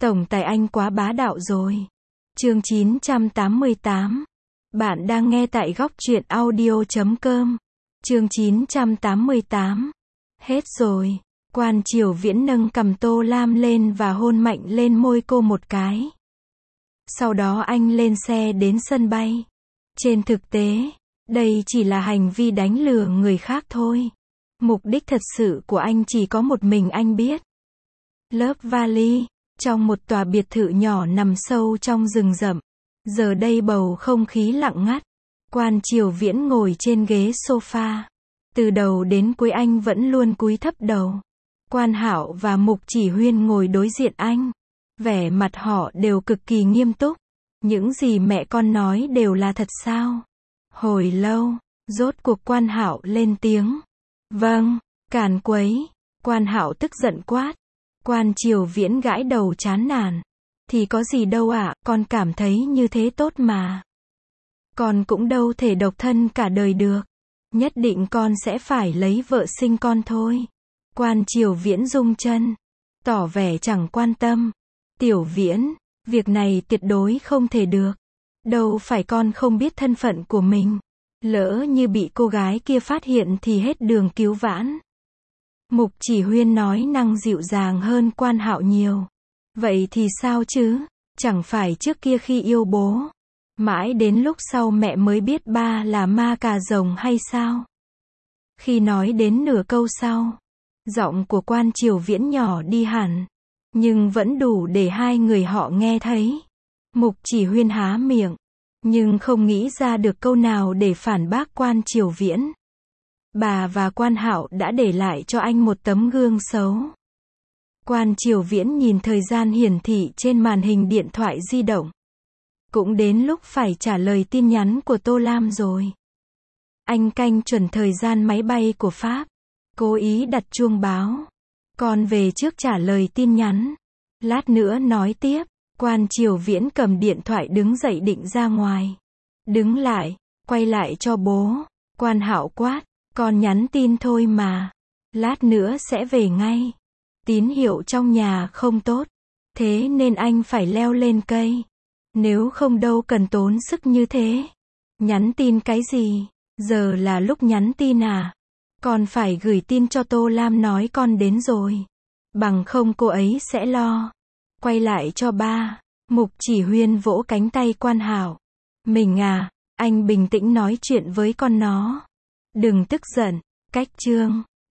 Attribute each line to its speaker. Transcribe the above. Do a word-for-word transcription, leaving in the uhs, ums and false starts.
Speaker 1: Tổng tài anh quá bá đạo rồi. Chương chín trăm tám mươi tám. Bạn đang nghe tại góc truyện audio chấm com. Chương chín trăm tám mươi tám. Hết rồi. Quan Triều Viễn nâng cằm Tô Lam lên và hôn mạnh lên môi cô một cái. Sau đó anh lên xe đến sân bay. Trên thực tế, đây chỉ là hành vi đánh lừa người khác thôi. Mục đích thật sự của anh chỉ có một mình anh biết. Love Valley, trong một tòa biệt thự nhỏ nằm sâu trong rừng rậm. Giờ đây bầu không khí lặng ngắt. Quan Triều Viễn ngồi trên ghế sofa. Từ đầu đến cuối anh vẫn luôn cúi thấp đầu. Quan Hạo và Mục Chỉ Huyên ngồi đối diện anh. Vẻ mặt họ đều cực kỳ nghiêm túc. Những gì mẹ con nói đều là thật sao? Hồi lâu, rốt cuộc Quan Hạo lên tiếng. Vâng, càn quấy. Quan Hạo tức giận quát. Quan Triều Viễn gãi đầu chán nản. Thì có gì đâu ạ, con cảm thấy như thế tốt mà. Con cũng đâu thể độc thân cả đời được. Nhất định con sẽ phải lấy vợ sinh con thôi. Quan Triều Viễn rung chân, tỏ vẻ chẳng quan tâm. Tiểu Viễn, việc này tuyệt đối không thể được. Đâu phải con không biết thân phận của mình. Lỡ như bị cô gái kia phát hiện thì hết đường cứu vãn. Mục Chỉ Huyên nói năng dịu dàng hơn Quan Hạo nhiều. Vậy thì sao chứ? Chẳng phải trước kia khi yêu bố, mãi đến lúc sau mẹ mới biết ba là ma cà rồng hay sao? Khi nói đến nửa câu sau, giọng của Quan Triều Viễn nhỏ đi hẳn, nhưng vẫn đủ để hai người họ nghe thấy. Mục Chỉ Huyên há miệng, nhưng không nghĩ ra được câu nào để phản bác Quan Triều Viễn. Bà và Quan Hạo đã để lại cho anh một tấm gương xấu. Quan Triều Viễn nhìn thời gian hiển thị trên màn hình điện thoại di động. Cũng đến lúc phải trả lời tin nhắn của Tô Lam rồi. Anh canh chuẩn thời gian máy bay của Pháp. Cố ý đặt chuông báo. Con về trước trả lời tin nhắn. Lát nữa nói tiếp. Quan Triều Viễn cầm điện thoại đứng dậy định ra ngoài. Đứng lại, quay lại cho bố. Quan Hạo quát. Con nhắn tin thôi mà. Lát nữa sẽ về ngay. Tín hiệu trong nhà không tốt. Thế nên anh phải leo lên cây. Nếu không đâu cần tốn sức như thế. Nhắn tin cái gì? Giờ là lúc nhắn tin à? Con phải gửi tin cho Tô Lam nói con đến rồi. Bằng không cô ấy sẽ lo. Quay lại cho ba. Mục Chỉ Huyên vỗ cánh tay Quan Hạo. Mình à, anh bình tĩnh nói chuyện với con nó. Đừng tức giận. Cách chương.